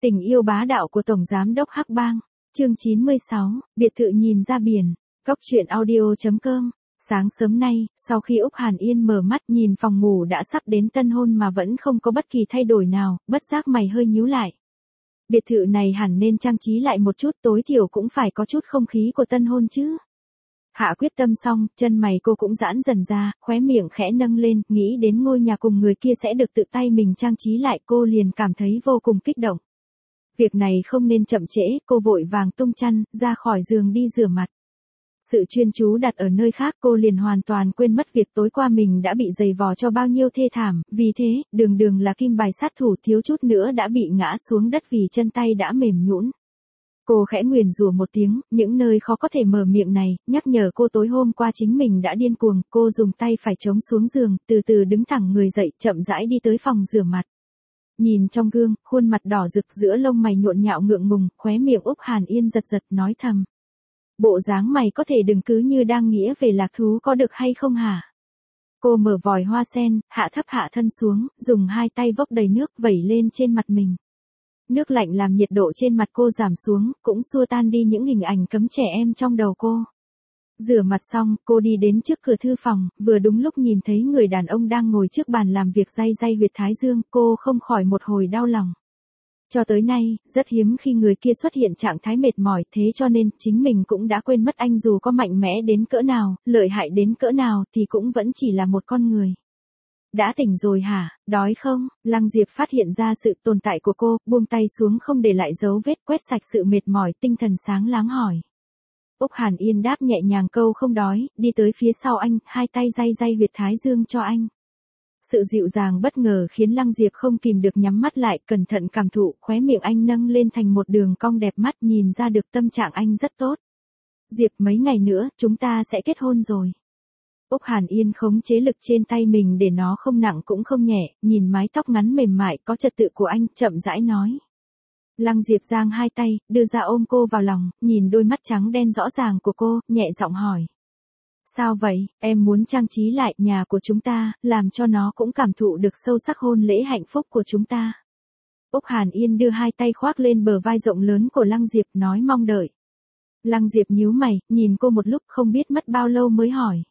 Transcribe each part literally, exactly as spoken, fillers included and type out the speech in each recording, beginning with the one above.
Tình yêu bá đạo của Tổng Giám đốc Hắc Bang, chương chín mươi sáu, biệt thự nhìn ra biển, góc truyện audio chấm com. Sáng sớm nay, sau khi Úc Hàn Yên mở mắt nhìn phòng ngủ đã sắp đến tân hôn mà vẫn không có bất kỳ thay đổi nào, bất giác mày hơi nhíu lại. Biệt thự này hẳn nên trang trí lại một chút, tối thiểu cũng phải có chút không khí của tân hôn chứ. Hạ quyết tâm xong, chân mày cô cũng giãn dần ra, khóe miệng khẽ nâng lên, nghĩ đến ngôi nhà cùng người kia sẽ được tự tay mình trang trí lại, cô liền cảm thấy vô cùng kích động. Việc này không nên chậm trễ, cô vội vàng tung chăn, ra khỏi giường đi rửa mặt. Sự chuyên chú đặt ở nơi khác, cô liền hoàn toàn quên mất việc tối qua mình đã bị giày vò cho bao nhiêu thê thảm, vì thế, đường đường là kim bài sát thủ thiếu chút nữa đã bị ngã xuống đất vì chân tay đã mềm nhũn. Cô khẽ nguyền rủa một tiếng, những nơi khó có thể mở miệng này, nhắc nhở cô tối hôm qua chính mình đã điên cuồng, cô dùng tay phải chống xuống giường, từ từ đứng thẳng người dậy, chậm rãi đi tới phòng rửa mặt. Nhìn trong gương, khuôn mặt đỏ rực giữa lông mày nhộn nhạo ngượng ngùng, khóe miệng Úc Hàn Yên giật giật nói thầm. Bộ dáng mày có thể đừng cứ như đang nghĩa về lạc thú có được hay không hả? Cô mở vòi hoa sen, hạ thấp hạ thân xuống, dùng hai tay vốc đầy nước vẩy lên trên mặt mình. Nước lạnh làm nhiệt độ trên mặt cô giảm xuống, cũng xua tan đi những hình ảnh cấm trẻ em trong đầu cô. Rửa mặt xong, cô đi đến trước cửa thư phòng, vừa đúng lúc nhìn thấy người đàn ông đang ngồi trước bàn làm việc day day huyệt thái dương, cô không khỏi một hồi đau lòng. Cho tới nay, rất hiếm khi người kia xuất hiện trạng thái mệt mỏi, thế cho nên, chính mình cũng đã quên mất anh dù có mạnh mẽ đến cỡ nào, lợi hại đến cỡ nào, thì cũng vẫn chỉ là một con người. Đã tỉnh rồi hả, đói không? Lăng Diệp phát hiện ra sự tồn tại của cô, buông tay xuống không để lại dấu vết, quét sạch sự mệt mỏi, tinh thần sáng láng hỏi. Úc Hàn Yên đáp nhẹ nhàng câu không đói, đi tới phía sau anh, hai tay day day huyệt thái dương cho anh. Sự dịu dàng bất ngờ khiến Lăng Diệp không kìm được nhắm mắt lại, cẩn thận cảm thụ, khóe miệng anh nâng lên thành một đường cong đẹp mắt, nhìn ra được tâm trạng anh rất tốt. Diệp, mấy ngày nữa, chúng ta sẽ kết hôn rồi. Úc Hàn Yên khống chế lực trên tay mình để nó không nặng cũng không nhẹ, nhìn mái tóc ngắn mềm mại có trật tự của anh, chậm rãi nói. Lăng Diệp giang hai tay, đưa ra ôm cô vào lòng, nhìn đôi mắt trắng đen rõ ràng của cô, nhẹ giọng hỏi. Sao vậy, em muốn trang trí lại nhà của chúng ta, làm cho nó cũng cảm thụ được sâu sắc hôn lễ hạnh phúc của chúng ta. Úc Hàn Yên đưa hai tay khoác lên bờ vai rộng lớn của Lăng Diệp, nói mong đợi. Lăng Diệp nhíu mày, nhìn cô một lúc không biết mất bao lâu mới hỏi.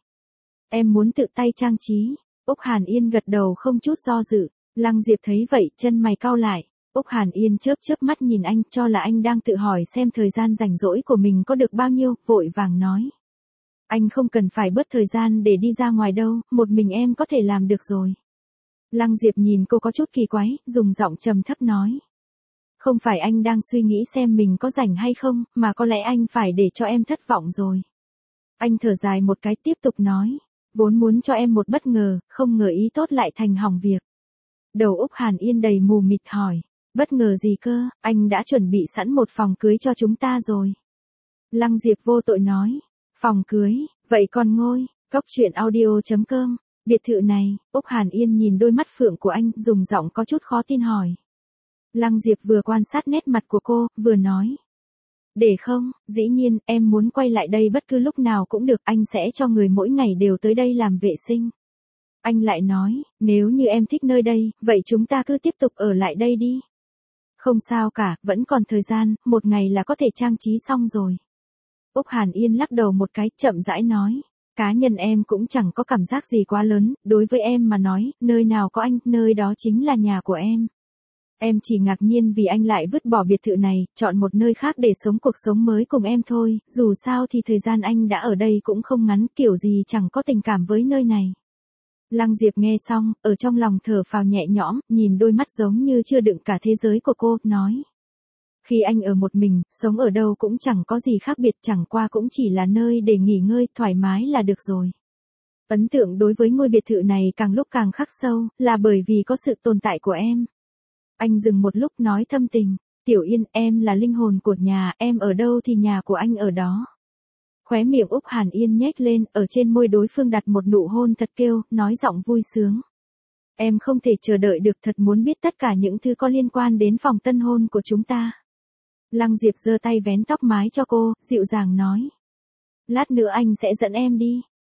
Em muốn tự tay trang trí. Úc Hàn Yên gật đầu không chút do dự. Lăng Diệp thấy vậy, chân mày cau lại. Úc Hàn Yên chớp chớp mắt nhìn anh, cho là anh đang tự hỏi xem thời gian rảnh rỗi của mình có được bao nhiêu, vội vàng nói. Anh không cần phải bớt thời gian để đi ra ngoài đâu, một mình em có thể làm được rồi. Lăng Diệp nhìn cô có chút kỳ quái, dùng giọng trầm thấp nói. Không phải anh đang suy nghĩ xem mình có rảnh hay không, mà có lẽ anh phải để cho em thất vọng rồi. Anh thở dài một cái tiếp tục nói. Vốn muốn cho em một bất ngờ, không ngờ ý tốt lại thành hỏng việc. Đầu Úc Hàn Yên đầy mù mịt hỏi. Bất ngờ gì cơ, anh đã chuẩn bị sẵn một phòng cưới cho chúng ta rồi. Lăng Diệp vô tội nói. Phòng cưới, vậy còn ngôi, góc truyện audio chấm com, biệt thự này, Úc Hàn Yên nhìn đôi mắt phượng của anh, dùng giọng có chút khó tin hỏi. Lăng Diệp vừa quan sát nét mặt của cô, vừa nói. Để không, dĩ nhiên, em muốn quay lại đây bất cứ lúc nào cũng được, anh sẽ cho người mỗi ngày đều tới đây làm vệ sinh. Anh lại nói, nếu như em thích nơi đây, vậy chúng ta cứ tiếp tục ở lại đây đi. Không sao cả, vẫn còn thời gian, một ngày là có thể trang trí xong rồi. Úc Hàn Yên lắc đầu một cái, chậm rãi nói. Cá nhân em cũng chẳng có cảm giác gì quá lớn, đối với em mà nói, nơi nào có anh, nơi đó chính là nhà của em. Em chỉ ngạc nhiên vì anh lại vứt bỏ biệt thự này, chọn một nơi khác để sống cuộc sống mới cùng em thôi, dù sao thì thời gian anh đã ở đây cũng không ngắn, kiểu gì chẳng có tình cảm với nơi này. Lăng Diệp nghe xong, ở trong lòng thở phào nhẹ nhõm, nhìn đôi mắt giống như chưa đựng cả thế giới của cô, nói. Khi anh ở một mình, sống ở đâu cũng chẳng có gì khác biệt, chẳng qua cũng chỉ là nơi để nghỉ ngơi, thoải mái là được rồi. Ấn tượng đối với ngôi biệt thự này càng lúc càng khắc sâu, là bởi vì có sự tồn tại của em. Anh dừng một lúc nói thâm tình, Tiểu Yên, em là linh hồn của nhà, em ở đâu thì nhà của anh ở đó. Khóe miệng Úc Hàn Yên nhếch lên, ở trên môi đối phương đặt một nụ hôn thật kêu, nói giọng vui sướng. Em không thể chờ đợi được, thật muốn biết tất cả những thứ có liên quan đến phòng tân hôn của chúng ta. Lăng Diệp giơ tay vén tóc mái cho cô, dịu dàng nói. Lát nữa anh sẽ dẫn em đi.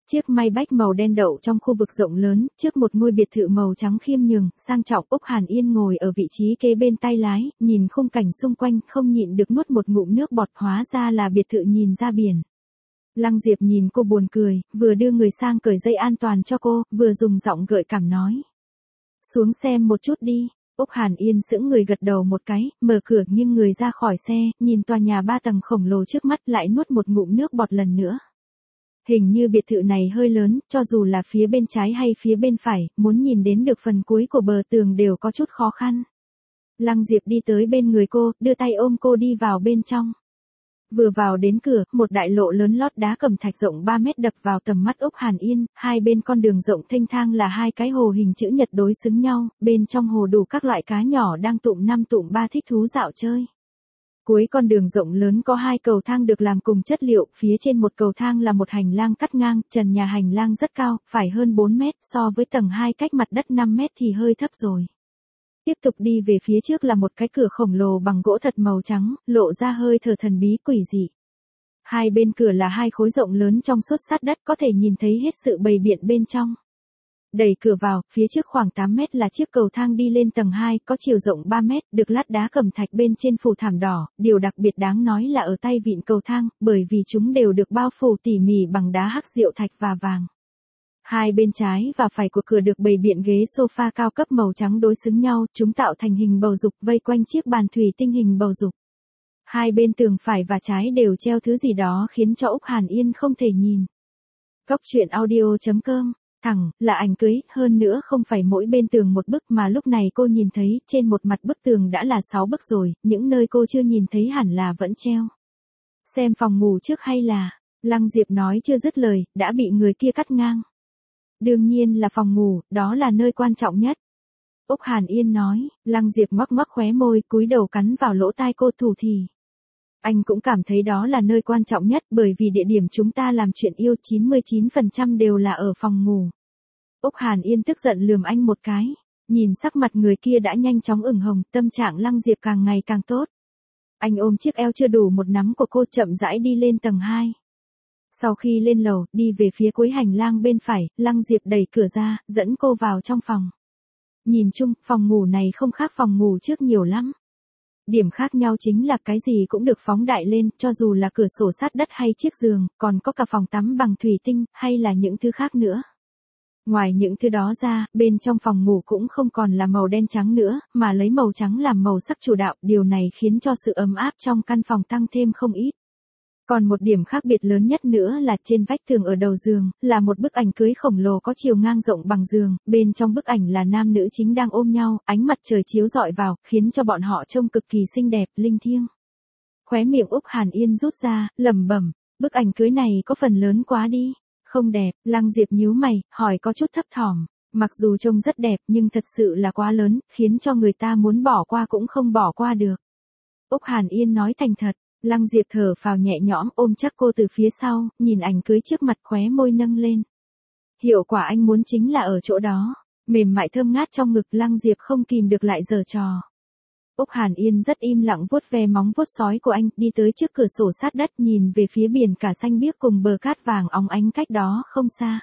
Chiếc Maybach màu đen đậu trong khu vực rộng lớn, trước một ngôi biệt thự màu trắng khiêm nhường, sang trọng. Úc Hàn Yên ngồi ở vị trí kế bên tay lái, nhìn khung cảnh xung quanh không nhịn được nuốt một ngụm nước bọt, hóa ra là biệt thự nhìn ra biển. Lăng Diệp nhìn cô buồn cười, vừa đưa người sang cởi dây an toàn cho cô, vừa dùng giọng gợi cảm nói. Xuống xem một chút đi. Úc Hàn Yên sững người gật đầu một cái, mở cửa nghiêng người ra khỏi xe, nhìn tòa nhà ba tầng khổng lồ trước mắt lại nuốt một ngụm nước bọt lần nữa. Hình như biệt thự này hơi lớn, cho dù là phía bên trái hay phía bên phải, muốn nhìn đến được phần cuối của bờ tường đều có chút khó khăn. Lăng Diệp đi tới bên người cô, đưa tay ôm cô đi vào bên trong. Vừa vào đến cửa, một đại lộ lớn lót đá cẩm thạch rộng ba mét đập vào tầm mắt Úc Hàn Yên, hai bên con đường rộng thênh thang là hai cái hồ hình chữ nhật đối xứng nhau, bên trong hồ đủ các loại cá nhỏ đang tụm năm tụm ba thích thú dạo chơi. Cuối con đường rộng lớn có hai cầu thang được làm cùng chất liệu, phía trên một cầu thang là một hành lang cắt ngang, trần nhà hành lang rất cao, phải hơn bốn mét, so với tầng hai cách mặt đất năm mét thì hơi thấp rồi. Tiếp tục đi về phía trước là một cái cửa khổng lồ bằng gỗ thật màu trắng, lộ ra hơi thở thần bí quỷ dị. Hai bên cửa là hai khối rộng lớn trong suốt sát đất, có thể nhìn thấy hết sự bày biện bên trong. Đẩy cửa vào, phía trước khoảng tám mét là chiếc cầu thang đi lên tầng hai, có chiều rộng ba mét, được lát đá cẩm thạch bên trên phủ thảm đỏ, điều đặc biệt đáng nói là ở tay vịn cầu thang, bởi vì chúng đều được bao phủ tỉ mỉ bằng đá hắc diệu thạch và vàng. Hai bên trái và phải của cửa được bày biện ghế sofa cao cấp màu trắng đối xứng nhau, chúng tạo thành hình bầu dục vây quanh chiếc bàn thủy tinh hình bầu dục. Hai bên tường phải và trái đều treo thứ gì đó khiến cho Úc Hàn Yên không thể nhìn. Cốc truyện audio chấm com, thẳng, là ảnh cưới, hơn nữa không phải mỗi bên tường một bức mà lúc này cô nhìn thấy, trên một mặt bức tường đã là sáu bức rồi, những nơi cô chưa nhìn thấy hẳn là vẫn treo. Xem phòng ngủ trước hay là, Lăng Diệp nói chưa dứt lời, đã bị người kia cắt ngang. Đương nhiên là phòng ngủ, đó là nơi quan trọng nhất. Úc Hàn Yên nói, Lăng Diệp ngoắc ngoắc khóe môi, cúi đầu cắn vào lỗ tai cô thủ thì. Anh cũng cảm thấy đó là nơi quan trọng nhất bởi vì địa điểm chúng ta làm chuyện yêu chín mươi chín phần trăm đều là ở phòng ngủ. Úc Hàn Yên tức giận lườm anh một cái, nhìn sắc mặt người kia đã nhanh chóng ửng hồng, tâm trạng Lăng Diệp càng ngày càng tốt. Anh ôm chiếc eo chưa đủ một nắm của cô chậm rãi đi lên tầng hai. Sau khi lên lầu, đi về phía cuối hành lang bên phải, Lăng Diệp đẩy cửa ra, dẫn cô vào trong phòng. Nhìn chung, phòng ngủ này không khác phòng ngủ trước nhiều lắm. Điểm khác nhau chính là cái gì cũng được phóng đại lên, cho dù là cửa sổ sát đất hay chiếc giường, còn có cả phòng tắm bằng thủy tinh, hay là những thứ khác nữa. Ngoài những thứ đó ra, bên trong phòng ngủ cũng không còn là màu đen trắng nữa, mà lấy màu trắng làm màu sắc chủ đạo, điều này khiến cho sự ấm áp trong căn phòng tăng thêm không ít. Còn một điểm khác biệt lớn nhất nữa là trên vách tường ở đầu giường, là một bức ảnh cưới khổng lồ có chiều ngang rộng bằng giường, bên trong bức ảnh là nam nữ chính đang ôm nhau, ánh mặt trời chiếu rọi vào, khiến cho bọn họ trông cực kỳ xinh đẹp, linh thiêng. Khóe miệng Úc Hàn Yên rút ra, lẩm bẩm, bức ảnh cưới này có phần lớn quá đi, không đẹp. Lăng Diệp nhíu mày, hỏi có chút thấp thỏm, mặc dù trông rất đẹp nhưng thật sự là quá lớn, khiến cho người ta muốn bỏ qua cũng không bỏ qua được. Úc Hàn Yên nói thành thật. Lăng Diệp thở phào nhẹ nhõm, ôm chắc cô từ phía sau, nhìn ảnh cưới trước mặt, khóe môi nâng lên. Hiệu quả anh muốn chính là ở chỗ đó, mềm mại thơm ngát trong ngực. Lăng Diệp không kìm được lại giở trò. Úc Hàn Yên rất im lặng vuốt ve móng vuốt sói của anh, đi tới trước cửa sổ sát đất nhìn về phía biển cả xanh biếc cùng bờ cát vàng óng ánh cách đó không xa.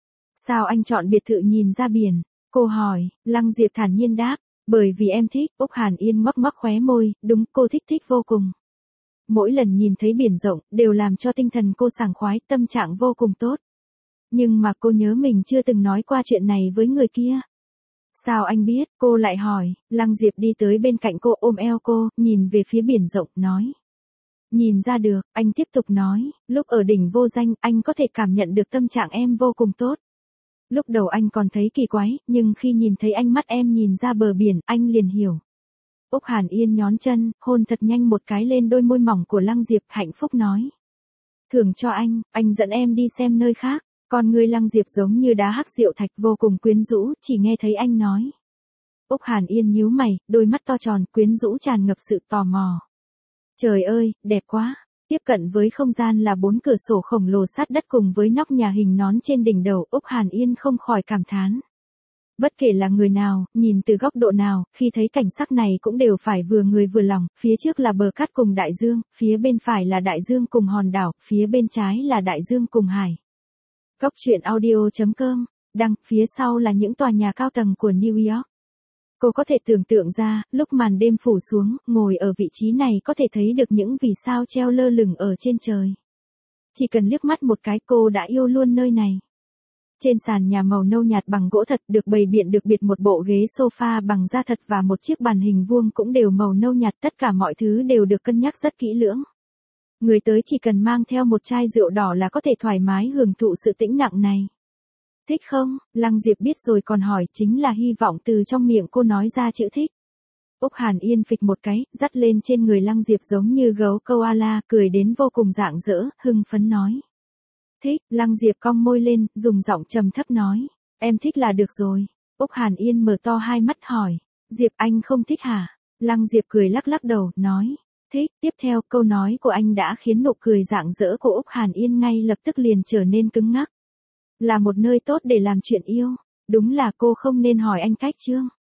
Sao anh chọn biệt thự nhìn ra biển? Cô hỏi. Lăng Diệp thản nhiên đáp, bởi vì em thích. Úc Hàn Yên ngoắc ngoắc khóe môi, đúng, cô thích thích vô cùng. Mỗi lần nhìn thấy biển rộng, đều làm cho tinh thần cô sảng khoái, tâm trạng vô cùng tốt. Nhưng mà cô nhớ mình chưa từng nói qua chuyện này với người kia. Sao anh biết? Cô lại hỏi. Lăng Diệp đi tới bên cạnh cô, ôm eo cô, nhìn về phía biển rộng, nói. Nhìn ra được, anh tiếp tục nói, lúc ở đỉnh vô danh, anh có thể cảm nhận được tâm trạng em vô cùng tốt. Lúc đầu anh còn thấy kỳ quái, nhưng khi nhìn thấy ánh mắt em nhìn ra bờ biển, anh liền hiểu. Úc Hàn Yên nhón chân, hôn thật nhanh một cái lên đôi môi mỏng của Lăng Diệp, hạnh phúc nói. Thưởng cho anh, anh dẫn em đi xem nơi khác. Con người Lăng Diệp giống như đá hắc diệu thạch, vô cùng quyến rũ, chỉ nghe thấy anh nói. Úc Hàn Yên nhíu mày, đôi mắt to tròn, quyến rũ tràn ngập sự tò mò. Trời ơi, đẹp quá. Tiếp cận với không gian là bốn cửa sổ khổng lồ sát đất cùng với nóc nhà hình nón trên đỉnh đầu, Úc Hàn Yên không khỏi cảm thán. Bất kể là người nào, nhìn từ góc độ nào, khi thấy cảnh sắc này cũng đều phải vừa người vừa lòng, phía trước là bờ cát cùng đại dương, phía bên phải là đại dương cùng hòn đảo, phía bên trái là đại dương cùng hải. Cóc truyện audio chấm com, đăng, phía sau là những tòa nhà cao tầng của New York. Cô có thể tưởng tượng ra, lúc màn đêm phủ xuống, ngồi ở vị trí này có thể thấy được những vì sao treo lơ lửng ở trên trời. Chỉ cần liếc mắt một cái cô đã yêu luôn nơi này. Trên sàn nhà màu nâu nhạt bằng gỗ thật được bày biện được biệt một bộ ghế sofa bằng da thật và một chiếc bàn hình vuông cũng đều màu nâu nhạt, tất cả mọi thứ đều được cân nhắc rất kỹ lưỡng. Người tới chỉ cần mang theo một chai rượu đỏ là có thể thoải mái hưởng thụ sự tĩnh lặng này. Thích không? Lăng Diệp biết rồi còn hỏi, chính là hy vọng từ trong miệng cô nói ra chữ thích. Úc Hàn Yên phịch một cái, dắt lên trên người Lăng Diệp giống như gấu koala, cười đến vô cùng rạng rỡ, hưng phấn nói. Thích, Lăng Diệp cong môi lên, dùng giọng trầm thấp nói. Em thích là được rồi. Úc Hàn Yên mở to hai mắt hỏi. Diệp anh không thích hả? Lăng Diệp cười lắc lắc đầu, nói. Thích, tiếp theo câu nói của anh đã khiến nụ cười rạng rỡ của Úc Hàn Yên ngay lập tức liền trở nên cứng ngắc. Là một nơi tốt để làm chuyện yêu. Đúng là cô không nên hỏi anh cách chương.